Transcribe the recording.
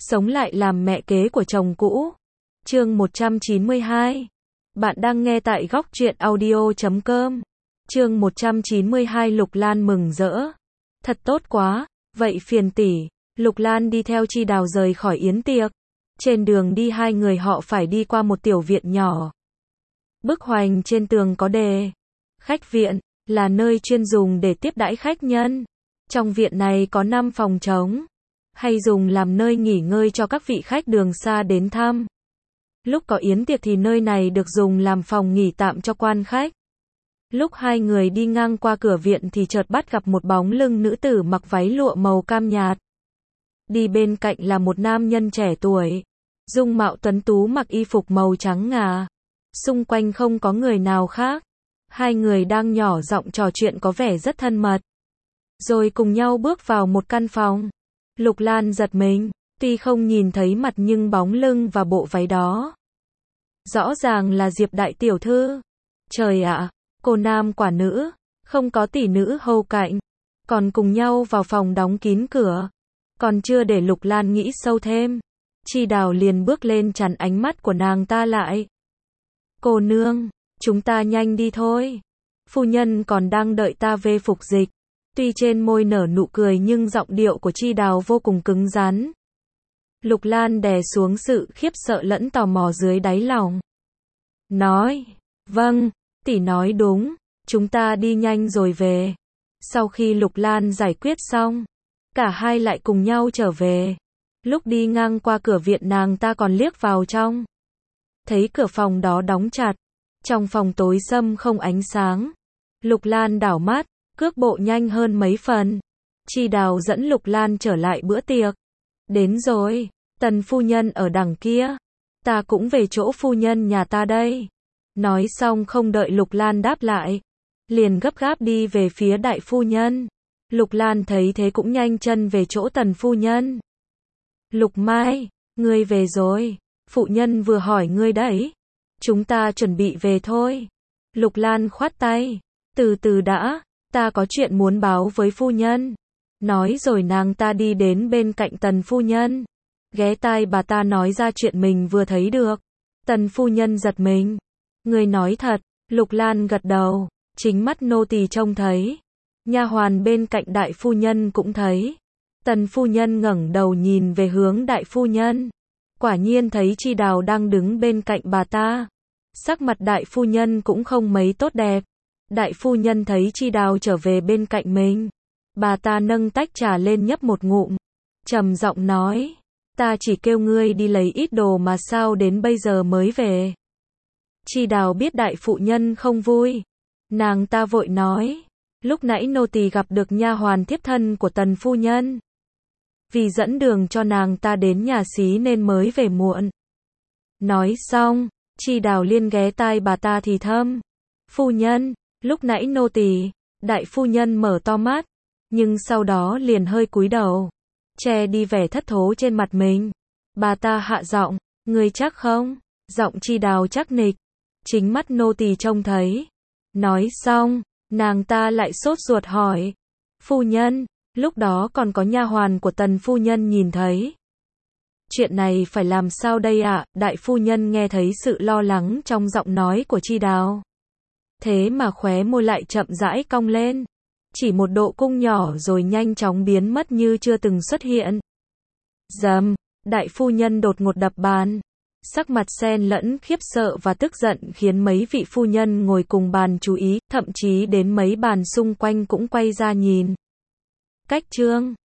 sống lại làm mẹ kế của chồng cũ. Chương 192. Bạn đang nghe tại góc truyện audio.com. Chương 192. Lục Lan mừng rỡ. Thật tốt quá, vậy phiền tỷ. Lục Lan đi theo Chi Đào rời khỏi yến tiệc. Trên đường đi hai người họ phải đi qua một tiểu viện nhỏ. Bức hoành trên tường có đề: khách viện, là nơi chuyên dùng để tiếp đãi khách nhân. Trong viện này có 5 phòng trống, hay dùng làm nơi nghỉ ngơi cho các vị khách đường xa đến thăm. Lúc có yến tiệc thì nơi này được dùng làm phòng nghỉ tạm cho quan khách. Lúc hai người đi ngang qua cửa viện thì chợt bắt gặp một bóng lưng nữ tử mặc váy lụa màu cam nhạt. Đi bên cạnh là một nam nhân trẻ tuổi, dung mạo tuấn tú mặc y phục màu trắng ngà. Xung quanh không có người nào khác. Hai người đang nhỏ giọng trò chuyện có vẻ rất thân mật. Rồi cùng nhau bước vào một căn phòng. Lục Lan giật mình, tuy không nhìn thấy mặt nhưng bóng lưng và bộ váy đó rõ ràng là Diệp đại tiểu thư. Trời ạ, cô nam quả nữ, không có tỷ nữ hầu cạnh, còn cùng nhau vào phòng đóng kín cửa. Còn chưa để Lục Lan nghĩ sâu thêm, Chi Đào liền bước lên chắn ánh mắt của nàng ta lại. Cô nương, chúng ta nhanh đi thôi. Phu nhân còn đang đợi ta về phục dịch. Tuy trên môi nở nụ cười nhưng giọng điệu của Chi Đào vô cùng cứng rắn. Lục Lan đè xuống sự khiếp sợ lẫn tò mò dưới đáy lòng. Nói, vâng, tỷ nói đúng, chúng ta đi nhanh rồi về. Sau khi Lục Lan giải quyết xong, cả hai lại cùng nhau trở về. Lúc đi ngang qua cửa viện nàng ta còn liếc vào trong. Thấy cửa phòng đó đóng chặt. Trong phòng tối sầm không ánh sáng. Lục Lan đảo mắt, cước bộ nhanh hơn mấy phần. Chi Đào dẫn Lục Lan trở lại bữa tiệc. Đến rồi, tần phu nhân ở đằng kia. Ta cũng về chỗ phu nhân nhà ta đây. Nói xong không đợi Lục Lan đáp lại, liền gấp gáp đi về phía đại phu nhân. Lục Lan thấy thế cũng nhanh chân về chỗ tần phu nhân. Lục Mai, ngươi về rồi. Phụ nhân vừa hỏi ngươi đấy. Chúng ta chuẩn bị về thôi. Lục Lan khoát tay. Từ từ đã, ta có chuyện muốn báo với phu nhân. Nói rồi nàng ta đi đến bên cạnh tần phu nhân. Ghé tai bà ta nói ra chuyện mình vừa thấy được. Tần phu nhân giật mình. Ngươi nói thật? Lục Lan gật đầu. Chính mắt nô tỳ trông thấy. Nha hoàn bên cạnh đại phu nhân cũng thấy. Tần phu nhân ngẩng đầu nhìn về hướng đại phu nhân. Quả nhiên thấy Chi Đào đang đứng bên cạnh bà ta. Sắc mặt đại phu nhân cũng không mấy tốt đẹp. Đại phu nhân thấy Chi Đào trở về bên cạnh mình. Bà ta nâng tách trà lên nhấp một ngụm. Trầm giọng nói. Ta chỉ kêu ngươi đi lấy ít đồ mà sao đến bây giờ mới về. Chi Đào biết đại phu nhân không vui. Nàng ta vội nói. Lúc nãy nô tỳ gặp được nha hoàn thiếp thân của tần phu nhân. Vì dẫn đường cho nàng ta đến nhà xí nên mới về muộn. Nói xong, Chi Đào liên ghé tai bà ta thì thầm. Phu nhân, lúc nãy nô tỳ. Đại phu nhân mở to mắt, nhưng sau đó liền hơi cúi đầu, che đi vẻ thất thố trên mặt mình. Bà ta hạ giọng, ngươi chắc không? Giọng Chi Đào chắc nịch. Chính mắt nô tỳ trông thấy. Nói xong, nàng ta lại sốt ruột hỏi. Phu nhân, lúc đó còn có nha hoàn của tần phu nhân nhìn thấy. Chuyện này phải làm sao đây ạ? Đại phu nhân nghe thấy sự lo lắng trong giọng nói của Chi Đào. Thế mà khóe môi lại chậm rãi cong lên. Chỉ một độ cung nhỏ rồi nhanh chóng biến mất như chưa từng xuất hiện. Dầm, đại phu nhân đột ngột đập bàn. Sắc mặt xen lẫn khiếp sợ và tức giận khiến mấy vị phu nhân ngồi cùng bàn chú ý, thậm chí đến mấy bàn xung quanh cũng quay ra nhìn. Cách chương